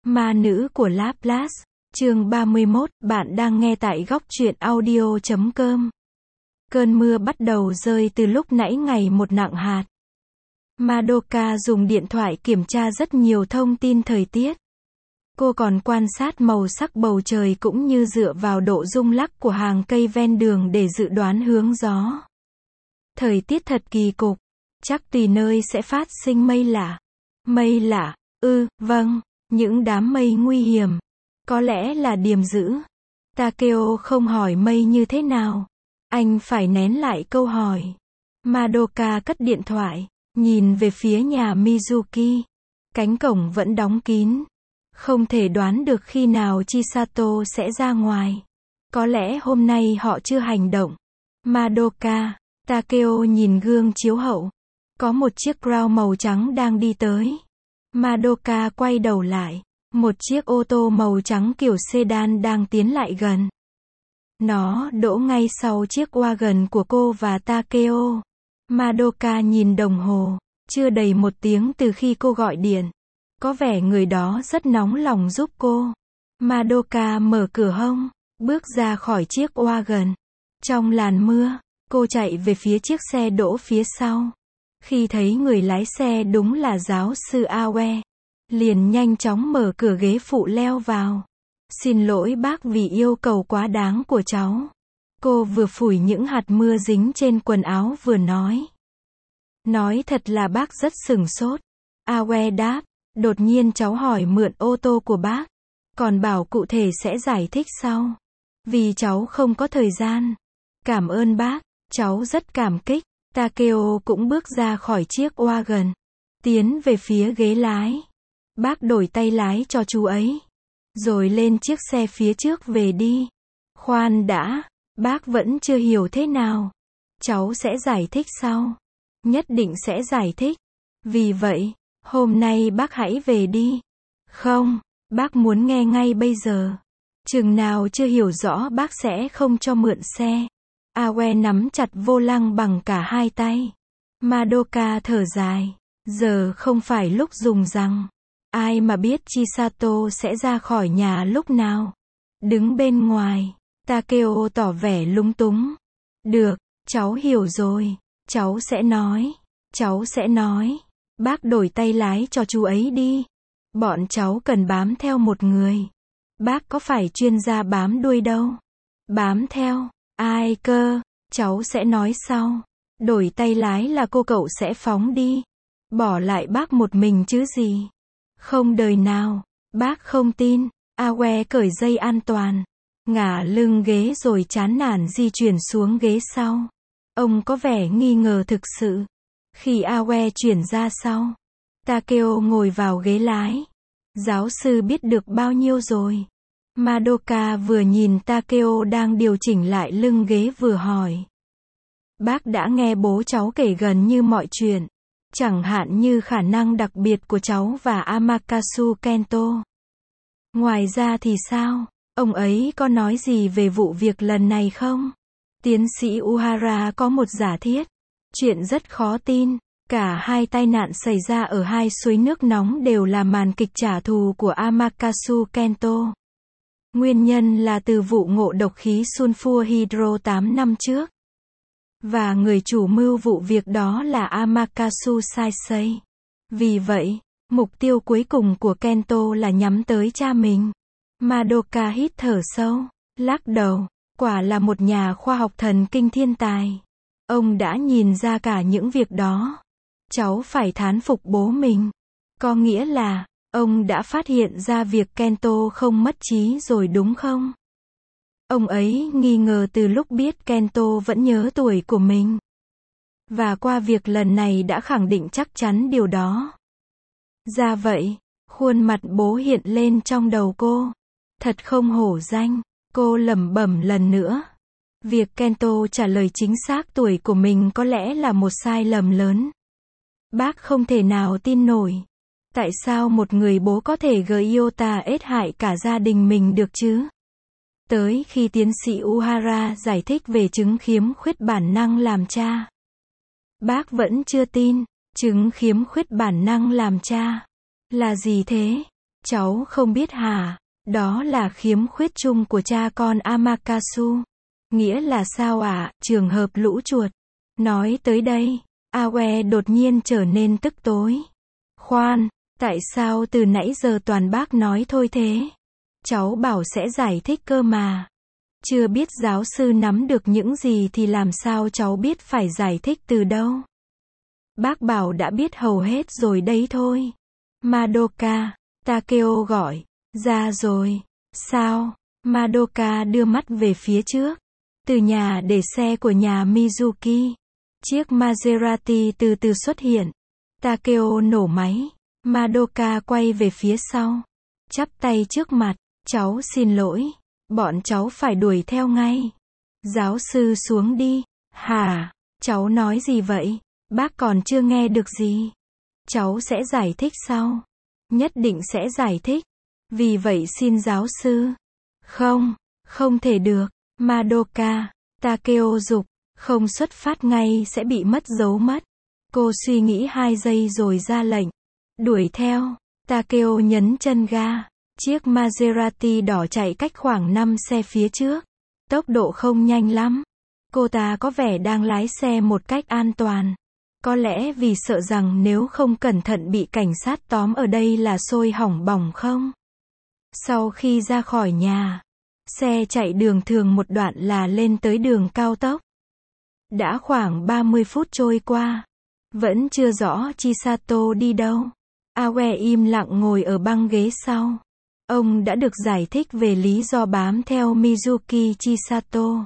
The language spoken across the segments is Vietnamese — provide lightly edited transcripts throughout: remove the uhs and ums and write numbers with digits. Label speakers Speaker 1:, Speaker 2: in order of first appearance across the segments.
Speaker 1: Ma nữ của Laplace, chương 31, bạn đang nghe tại góc truyện audio.com. Cơn mưa bắt đầu rơi từ lúc nãy ngày một nặng hạt. Madoka dùng điện thoại kiểm tra rất nhiều thông tin thời tiết. Cô còn quan sát màu sắc bầu trời cũng như dựa vào độ rung lắc của hàng cây ven đường để dự đoán hướng gió. Thời tiết thật kỳ cục, chắc tùy nơi sẽ phát sinh mây lạ. Mây lạ, vâng, những đám mây nguy hiểm. Có lẽ là điềm dữ. Takeo không hỏi mây như thế nào. Anh phải nén lại câu hỏi. Madoka cất điện thoại, nhìn về phía nhà Mizuki. Cánh cổng vẫn đóng kín. Không thể đoán được khi nào Chisato sẽ ra ngoài. Có lẽ hôm nay họ chưa hành động. Madoka, Takeo nhìn gương chiếu hậu. Có một chiếc Crown màu trắng đang đi tới. Madoka quay đầu lại. Một chiếc ô tô màu trắng kiểu sedan đang tiến lại gần. Nó đỗ ngay sau chiếc wagon của cô và Takeo. Madoka nhìn đồng hồ. Chưa đầy 1 tiếng từ khi cô gọi điện. Có vẻ người đó rất nóng lòng giúp cô. Madoka mở cửa hông, bước ra khỏi chiếc wagon. Trong làn mưa, cô chạy về phía chiếc xe đỗ phía sau. Khi thấy người lái xe đúng là giáo sư Awe, liền nhanh chóng mở cửa ghế phụ leo vào. Xin lỗi bác vì yêu cầu quá đáng của cháu. Cô vừa phủi những hạt mưa dính trên quần áo vừa nói. Nói thật là bác rất sửng sốt. Awe đáp, đột nhiên cháu hỏi mượn ô tô của bác. Còn bảo cụ thể sẽ giải thích sau. Vì cháu không có thời gian. Cảm ơn bác, cháu rất cảm kích. Takeo cũng bước ra khỏi chiếc wagon. Tiến về phía ghế lái. Bác đổi tay lái cho chú ấy. Rồi lên chiếc xe phía trước về đi. Khoan đã, bác vẫn chưa hiểu thế nào. Cháu sẽ giải thích sau. Nhất định sẽ giải thích. Vì vậy, hôm nay bác hãy về đi. Không, bác muốn nghe ngay bây giờ. Chừng nào chưa hiểu rõ bác sẽ không cho mượn xe. Awe nắm chặt vô lăng bằng cả hai tay. Madoka thở dài. Giờ không phải lúc dùng rằng. Ai mà biết Chisato sẽ ra khỏi nhà lúc nào. Đứng bên ngoài, Takeo tỏ vẻ lúng túng. Được, cháu hiểu rồi. Cháu sẽ nói. Cháu sẽ nói. Bác đổi tay lái cho chú ấy đi. Bọn cháu cần bám theo một người. Bác có phải chuyên gia bám đuôi đâu. Bám theo. Ai cơ? Cháu sẽ nói sau. Đổi tay lái là cô cậu sẽ phóng đi. Bỏ lại bác một mình chứ gì. Không đời nào. Bác không tin. Awe cởi dây an toàn. Ngả lưng ghế rồi chán nản di chuyển xuống ghế sau. Ông có vẻ nghi ngờ thực sự. Khi Awe chuyển ra sau, Takeo ngồi vào ghế lái. Giáo sư biết được bao nhiêu rồi? Madoka vừa nhìn Takeo đang điều chỉnh lại lưng ghế vừa hỏi. Bác đã nghe bố cháu kể gần như mọi chuyện. Chẳng hạn như khả năng đặc biệt của cháu và Amaterasu Kento. Ngoài ra thì sao? Ông ấy có nói gì về vụ việc lần này không? Tiến sĩ Uhara có một giả thiết. Chuyện rất khó tin. Cả hai tai nạn xảy ra ở hai suối nước nóng đều là màn kịch trả thù của Amaterasu Kento. Nguyên nhân là từ vụ ngộ độc khí sulfur hydro 8 năm trước. Và người chủ mưu vụ việc đó là Amaterasu Saisei. Vì vậy, mục tiêu cuối cùng của Kento là nhắm tới cha mình. Madoka hít thở sâu, lắc đầu. Quả là một nhà khoa học thần kinh thiên tài. Ông đã nhìn ra cả những việc đó. Cháu phải thán phục bố mình. Có nghĩa là, ông đã phát hiện ra việc Kento không mất trí rồi đúng không? Ông ấy nghi ngờ từ lúc biết Kento vẫn nhớ tuổi của mình. Và qua việc lần này đã khẳng định chắc chắn điều đó. Ra vậy, khuôn mặt bố hiện lên trong đầu cô. Thật không hổ danh. Cô lẩm bẩm lần nữa. Việc Kento trả lời chính xác tuổi của mình có lẽ là một sai lầm lớn. Bác không thể nào tin nổi. Tại sao một người bố có thể gây iota ết hại cả gia đình mình được chứ? Tới khi tiến sĩ Uhara giải thích về chứng khiếm khuyết bản năng làm cha. Bác vẫn chưa tin. Chứng khiếm khuyết bản năng làm cha. Là gì thế? Cháu không biết hả? Đó là khiếm khuyết chung của cha con Amakatsu. Nghĩa là sao ạ? Trường hợp lũ chuột. Nói tới đây, Awe đột nhiên trở nên tức tối. Khoan, tại sao từ nãy giờ toàn bác nói thôi thế? Cháu bảo sẽ giải thích cơ mà. Chưa biết giáo sư nắm được những gì thì làm sao cháu biết phải giải thích từ đâu? Bác bảo đã biết hầu hết rồi đấy thôi. Madoka, Takeo gọi. Ra rồi. Sao? Madoka đưa mắt về phía trước. Từ nhà để xe của nhà Mizuki, chiếc Maserati từ từ xuất hiện. Takeo nổ máy. Madoka quay về phía sau, chắp tay trước mặt. Cháu xin lỗi. Bọn cháu phải đuổi theo ngay. Giáo sư xuống đi. Hả? Cháu nói gì vậy? Bác còn chưa nghe được gì. Cháu sẽ giải thích sau. Nhất định sẽ giải thích. Vì vậy xin giáo sư. Không, không thể được. Madoka, Takeo giục. Không xuất phát ngay sẽ bị mất dấu mất. Cô suy nghĩ 2 giây rồi ra lệnh. Đuổi theo. Takeo nhấn chân ga. Chiếc Maserati đỏ chạy cách khoảng 5 xe phía trước. Tốc độ không nhanh lắm. Cô ta có vẻ đang lái xe một cách an toàn. Có lẽ vì sợ rằng nếu không cẩn thận bị cảnh sát tóm ở đây là xôi hỏng bỏng không? Sau khi ra khỏi nhà, xe chạy đường thường một đoạn là lên tới đường cao tốc. Đã khoảng 30 phút trôi qua. Vẫn chưa rõ Chisato đi đâu. Awe im lặng ngồi ở băng ghế sau. Ông đã được giải thích về lý do bám theo Mizuki Chisato.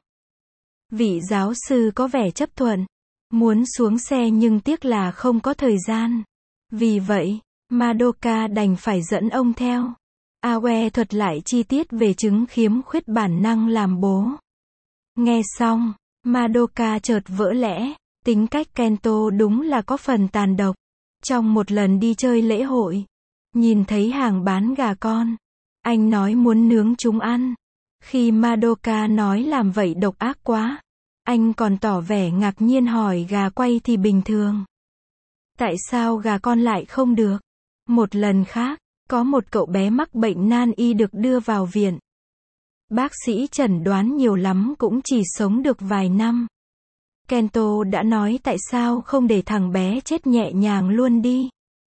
Speaker 1: Vị giáo sư có vẻ chấp thuận. Muốn xuống xe nhưng tiếc là không có thời gian. Vì vậy, Madoka đành phải dẫn ông theo. Awe thuật lại chi tiết về chứng khiếm khuyết bản năng làm bố. Nghe xong, Madoka chợt vỡ lẽ. Tính cách Kento đúng là có phần tàn độc. Trong một lần đi chơi lễ hội, nhìn thấy hàng bán gà con, anh nói muốn nướng chúng ăn. Khi Madoka nói làm vậy độc ác quá, anh còn tỏ vẻ ngạc nhiên hỏi gà quay thì bình thường. Tại sao gà con lại không được? Một lần khác, có một cậu bé mắc bệnh nan y được đưa vào viện. Bác sĩ chẩn đoán nhiều lắm cũng chỉ sống được vài năm. Kento đã nói tại sao không để thằng bé chết nhẹ nhàng luôn đi.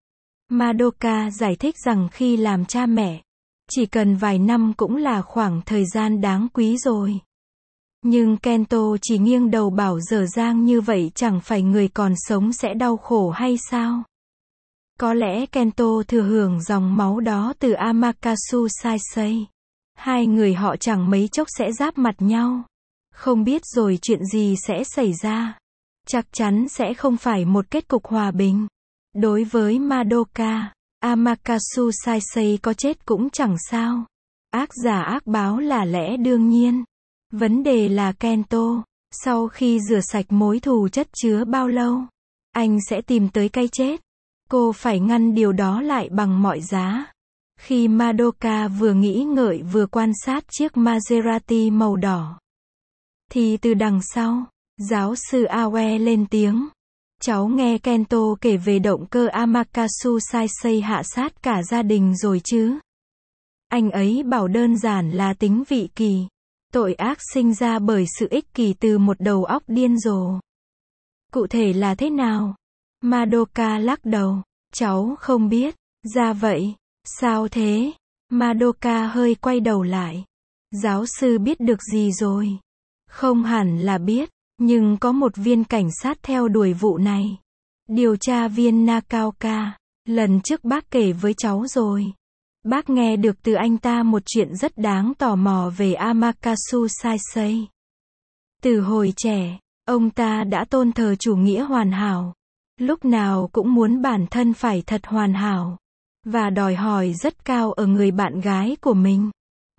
Speaker 1: Madoka giải thích rằng khi làm cha mẹ, chỉ cần vài năm cũng là khoảng thời gian đáng quý rồi. Nhưng Kento chỉ nghiêng đầu bảo dở dang như vậy chẳng phải người còn sống sẽ đau khổ hay sao? Có lẽ Kento thừa hưởng dòng máu đó từ Amakatsu Saisei. Hai người họ chẳng mấy chốc sẽ giáp mặt nhau. Không biết rồi chuyện gì sẽ xảy ra. Chắc chắn sẽ không phải một kết cục hòa bình. Đối với Madoka, Amakatsu Saisei có chết cũng chẳng sao. Ác giả ác báo là lẽ đương nhiên. Vấn đề là Kento, sau khi rửa sạch mối thù chất chứa bao lâu, anh sẽ tìm tới cái chết. Cô phải ngăn điều đó lại bằng mọi giá. Khi Madoka vừa nghĩ ngợi vừa quan sát chiếc Maserati màu đỏ, thì từ đằng sau, giáo sư Awe lên tiếng. Cháu nghe Kento kể về động cơ Amakatsu Saisei hạ sát cả gia đình rồi chứ? Anh ấy bảo đơn giản là tính vị kỷ. Tội ác sinh ra bởi sự ích kỷ từ một đầu óc điên rồ. Cụ thể là thế nào? Madoka lắc đầu. Cháu không biết. Ra vậy. Sao thế? Madoka hơi quay đầu lại. Giáo sư biết được gì rồi? Không hẳn là biết, nhưng có một viên cảnh sát theo đuổi vụ này. Điều tra viên Nakaoka. Lần trước bác kể với cháu rồi. Bác nghe được từ anh ta một chuyện rất đáng tò mò về Amakatsu Saisei. Từ hồi trẻ, ông ta đã tôn thờ chủ nghĩa hoàn hảo. Lúc nào cũng muốn bản thân phải thật hoàn hảo. Và đòi hỏi rất cao ở người bạn gái của mình.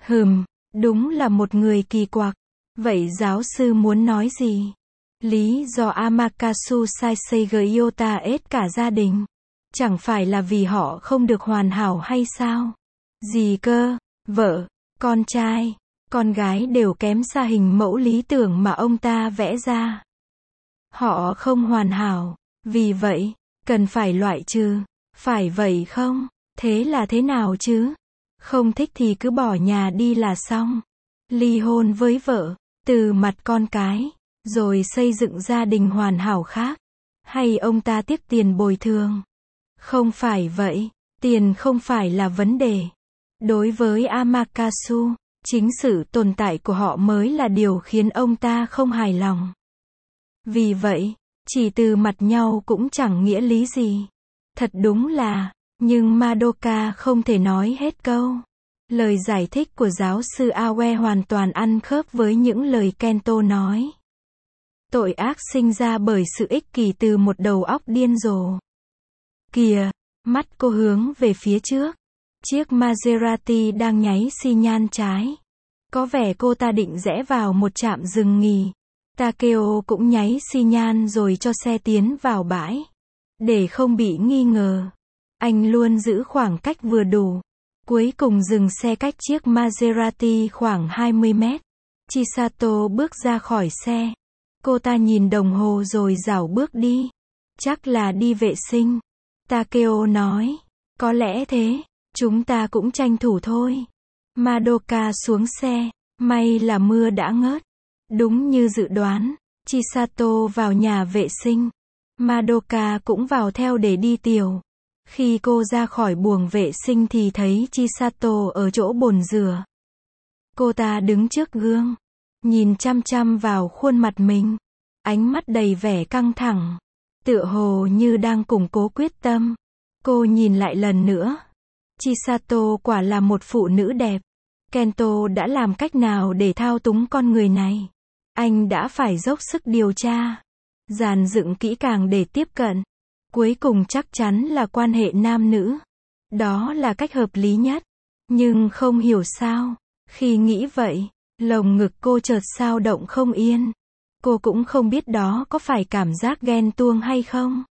Speaker 1: Đúng là một người kỳ quặc. Vậy giáo sư muốn nói gì? Lý do Amakatsu Saisei Gyota ết cả gia đình. Chẳng phải là vì họ không được hoàn hảo hay sao? Gì cơ? Vợ, con trai, con gái đều kém xa hình mẫu lý tưởng mà ông ta vẽ ra. Họ không hoàn hảo. Vì vậy, cần phải loại trừ. Phải vậy không? Thế là thế nào chứ? Không thích thì cứ bỏ nhà đi là xong. Ly hôn với vợ, từ mặt con cái, rồi xây dựng gia đình hoàn hảo khác. Hay ông ta tiếc tiền bồi thường? Không phải vậy, tiền không phải là vấn đề. Đối với Amakasu, chính sự tồn tại của họ mới là điều khiến ông ta không hài lòng. Vì vậy, chỉ từ mặt nhau cũng chẳng nghĩa lý gì. Thật đúng là, nhưng Madoka không thể nói hết câu. Lời giải thích của giáo sư Awe hoàn toàn ăn khớp với những lời Kento nói. Tội ác sinh ra bởi sự ích kỷ từ một đầu óc điên rồ. Kìa, mắt cô hướng về phía trước. Chiếc Maserati đang nháy xi nhan trái. Có vẻ cô ta định rẽ vào một trạm dừng nghỉ. Takeo cũng nháy xi nhan rồi cho xe tiến vào bãi. Để không bị nghi ngờ, anh luôn giữ khoảng cách vừa đủ. Cuối cùng dừng xe cách chiếc Maserati khoảng 20 mét. Chisato bước ra khỏi xe. Cô ta nhìn đồng hồ rồi rảo bước đi. Chắc là đi vệ sinh. Takeo nói. Có lẽ thế, chúng ta cũng tranh thủ thôi. Madoka xuống xe. May là mưa đã ngớt. Đúng như dự đoán, Chisato vào nhà vệ sinh. Madoka cũng vào theo để đi tiểu. Khi cô ra khỏi buồng vệ sinh thì thấy Chisato ở chỗ bồn rửa. Cô ta đứng trước gương, nhìn chăm chăm vào khuôn mặt mình. Ánh mắt đầy vẻ căng thẳng, tựa hồ như đang củng cố quyết tâm. Cô nhìn lại lần nữa. Chisato quả là một phụ nữ đẹp. Kento đã làm cách nào để thao túng con người này? Anh đã phải dốc sức điều tra, dàn dựng kỹ càng để tiếp cận. Cuối cùng chắc chắn là quan hệ nam nữ. Đó là cách hợp lý nhất. Nhưng không hiểu sao, khi nghĩ vậy, lồng ngực cô chợt xao động không yên. Cô cũng không biết đó có phải cảm giác ghen tuông hay không.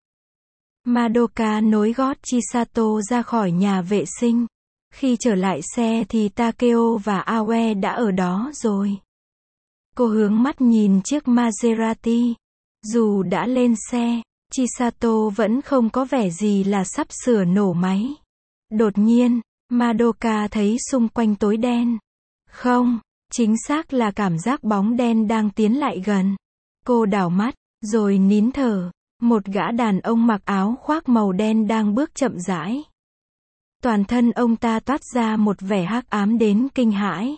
Speaker 1: Madoka nối gót Chisato ra khỏi nhà vệ sinh. Khi trở lại xe thì Takeo và Awe đã ở đó rồi. Cô hướng mắt nhìn chiếc Maserati. Dù đã lên xe, Chisato vẫn không có vẻ gì là sắp sửa nổ máy. Đột nhiên, Madoka thấy xung quanh tối đen. Không, chính xác là cảm giác bóng đen đang tiến lại gần. Cô đảo mắt, rồi nín thở. Một gã đàn ông mặc áo khoác màu đen đang bước chậm rãi. Toàn thân ông ta toát ra một vẻ hắc ám đến kinh hãi.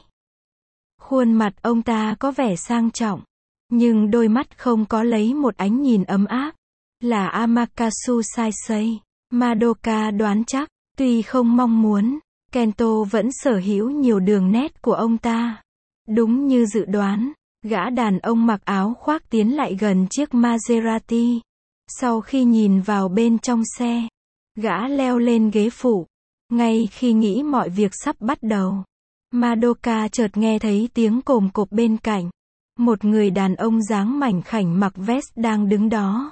Speaker 1: Khuôn mặt ông ta có vẻ sang trọng, nhưng đôi mắt không có lấy một ánh nhìn ấm áp. Là Amakasu Saisei. Madoka đoán chắc, tuy không mong muốn, Kento vẫn sở hữu nhiều đường nét của ông ta. Đúng như dự đoán, gã đàn ông mặc áo khoác tiến lại gần chiếc Maserati. Sau khi nhìn vào bên trong xe, gã leo lên ghế phụ. Ngay khi nghĩ mọi việc sắp bắt đầu, Madoka chợt nghe thấy tiếng cồm cộp bên cạnh. Một người đàn ông dáng mảnh khảnh mặc vest đang đứng đó.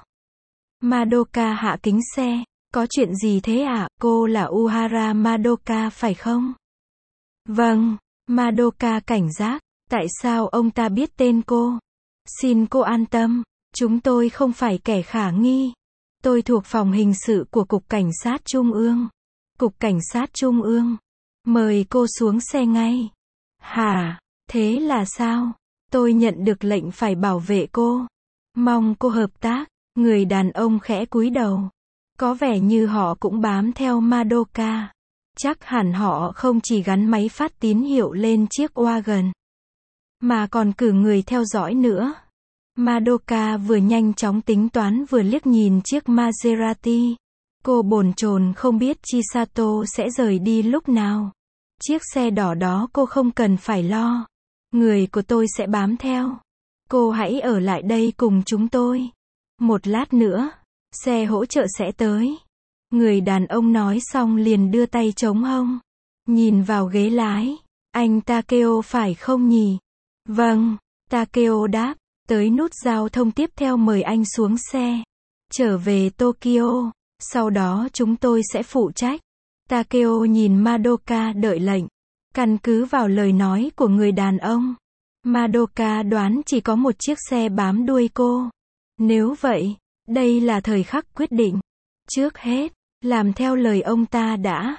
Speaker 1: Madoka hạ kính xe. Có chuyện gì thế ạ? Cô là Uhara Madoka phải không? Vâng. Madoka cảnh giác. Tại sao ông ta biết tên cô? Xin cô an tâm. Chúng tôi không phải kẻ khả nghi. Tôi thuộc phòng hình sự của Cục Cảnh sát Trung ương. Cục Cảnh sát Trung ương. Mời cô xuống xe ngay. Hả? Thế là sao? Tôi nhận được lệnh phải bảo vệ cô. Mong cô hợp tác. Người đàn ông khẽ cúi đầu. Có vẻ như họ cũng bám theo Madoka. Chắc hẳn họ không chỉ gắn máy phát tín hiệu lên chiếc wagon, mà còn cử người theo dõi nữa. Madoka vừa nhanh chóng tính toán vừa liếc nhìn chiếc Maserati. Cô bồn chồn không biết Chisato sẽ rời đi lúc nào. Chiếc xe đỏ đó cô không cần phải lo. Người của tôi sẽ bám theo. Cô hãy ở lại đây cùng chúng tôi. Một lát nữa, xe hỗ trợ sẽ tới. Người đàn ông nói xong liền đưa tay chống hông. Nhìn vào ghế lái. Anh Takeo phải không nhỉ? Vâng, Takeo đáp. Tới nút giao thông tiếp theo mời anh xuống xe. Trở về Tokyo. Sau đó chúng tôi sẽ phụ trách. Takeo nhìn Madoka đợi lệnh. Căn cứ vào lời nói của người đàn ông, Madoka đoán chỉ có một chiếc xe bám đuôi cô. Nếu vậy, đây là thời khắc quyết định. Trước hết, làm theo lời ông ta đã.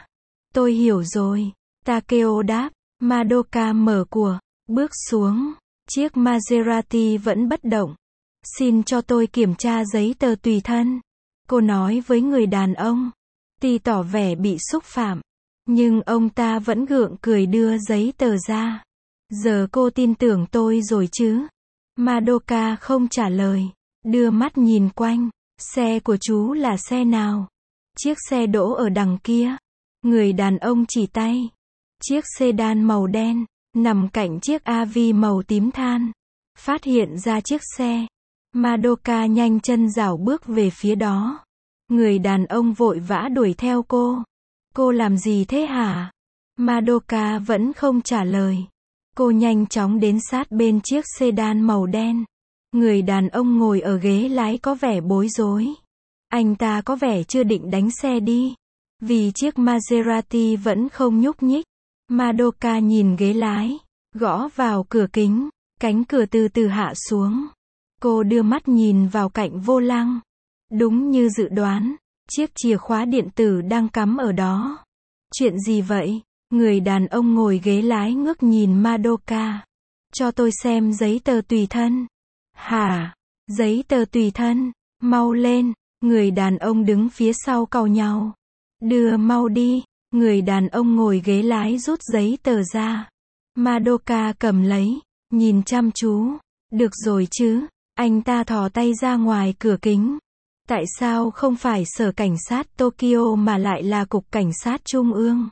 Speaker 1: Tôi hiểu rồi. Takeo đáp. Madoka mở cửa, bước xuống. Chiếc Maserati vẫn bất động. Xin cho tôi kiểm tra giấy tờ tùy thân. Cô nói với người đàn ông. Tuy tỏ vẻ bị xúc phạm. Nhưng ông ta vẫn gượng cười đưa giấy tờ ra. Giờ cô tin tưởng tôi rồi chứ? Madoka không trả lời. Đưa mắt nhìn quanh. Xe của chú là xe nào? Chiếc xe đỗ ở đằng kia. Người đàn ông chỉ tay. Chiếc sedan màu đen, nằm cạnh chiếc AV màu tím than. Phát hiện ra chiếc xe. Madoka nhanh chân rảo bước về phía đó. Người đàn ông vội vã đuổi theo cô. Cô làm gì thế hả? Madoka vẫn không trả lời. Cô nhanh chóng đến sát bên chiếc sedan màu đen. Người đàn ông ngồi ở ghế lái có vẻ bối rối. Anh ta có vẻ chưa định đánh xe đi. Vì chiếc Maserati vẫn không nhúc nhích. Madoka nhìn ghế lái, gõ vào cửa kính, cánh cửa từ từ hạ xuống. Cô đưa mắt nhìn vào cạnh vô lăng. Đúng như dự đoán, chiếc chìa khóa điện tử đang cắm ở đó. Chuyện gì vậy? Người đàn ông ngồi ghế lái ngước nhìn Madoka. Cho tôi xem giấy tờ tùy thân. Hả? Giấy tờ tùy thân? Mau lên. Người đàn ông đứng phía sau cau nhau. Đưa mau đi. Người đàn ông ngồi ghế lái rút giấy tờ ra. Madoka cầm lấy, nhìn chăm chú. Được rồi chứ? Anh ta thò tay ra ngoài cửa kính. Tại sao không phải sở cảnh sát Tokyo mà lại là cục cảnh sát trung ương?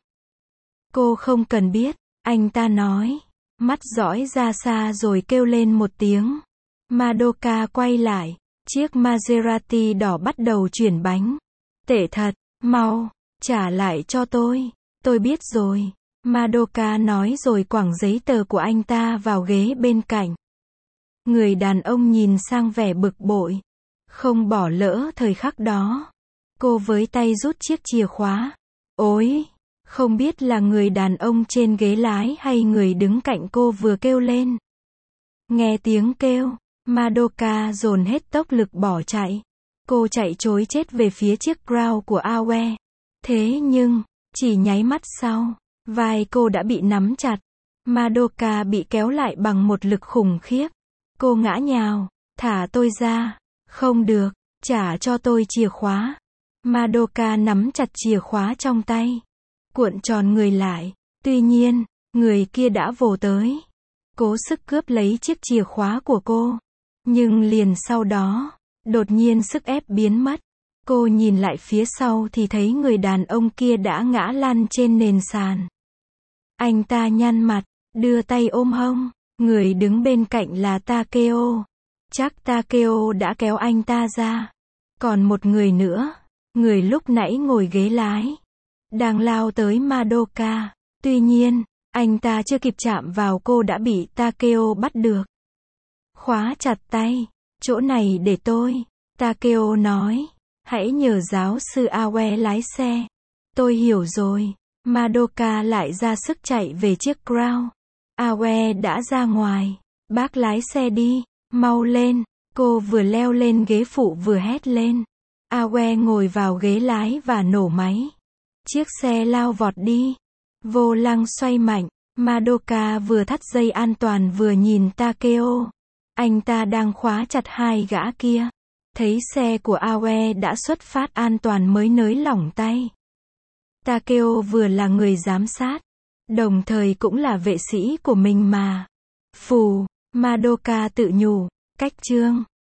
Speaker 1: Cô không cần biết, anh ta nói. Mắt dõi ra xa rồi kêu lên một tiếng. Madoka quay lại. Chiếc Maserati đỏ bắt đầu chuyển bánh. Tệ thật, mau, trả lại cho tôi. Tôi biết rồi. Madoka nói rồi quẳng giấy tờ của anh ta vào ghế bên cạnh. Người đàn ông nhìn sang vẻ bực bội. Không bỏ lỡ thời khắc đó. Cô với tay rút chiếc chìa khóa. Ôi! Không biết là người đàn ông trên ghế lái hay người đứng cạnh cô vừa kêu lên. Nghe tiếng kêu, Madoka dồn hết tốc lực bỏ chạy. Cô chạy trối chết về phía chiếc Crown của Awe. Thế nhưng, chỉ nháy mắt sau, vai cô đã bị nắm chặt. Madoka bị kéo lại bằng một lực khủng khiếp. Cô ngã nhào. Thả tôi ra. Không được, trả cho tôi chìa khóa. Madoka nắm chặt chìa khóa trong tay. Cuộn tròn người lại. Tuy nhiên, người kia đã vồ tới. Cố sức cướp lấy chiếc chìa khóa của cô. Nhưng liền sau đó, đột nhiên sức ép biến mất. Cô nhìn lại phía sau thì thấy người đàn ông kia đã ngã lăn trên nền sàn. Anh ta nhăn mặt, đưa tay ôm hông. Người đứng bên cạnh là Takeo. Chắc Takeo đã kéo anh ta ra. Còn một người nữa, người lúc nãy ngồi ghế lái, đang lao tới Madoka. Tuy nhiên, anh ta chưa kịp chạm vào cô đã bị Takeo bắt được. Khóa chặt tay. Chỗ này để tôi. Takeo nói. Hãy nhờ giáo sư Awe lái xe. Tôi hiểu rồi. Madoka lại ra sức chạy về chiếc Crown. Awe đã ra ngoài. Bác lái xe đi. Mau lên. Cô vừa leo lên ghế phụ vừa hét lên. Awe ngồi vào ghế lái và nổ máy. Chiếc xe lao vọt đi. Vô lăng xoay mạnh. Madoka vừa thắt dây an toàn vừa nhìn Takeo. Anh ta đang khóa chặt hai gã kia. Thấy xe của Awe đã xuất phát an toàn mới nới lỏng tay. Takeo vừa là người giám sát, đồng thời cũng là vệ sĩ của mình mà. Phù, Madoka tự nhủ, cách chương.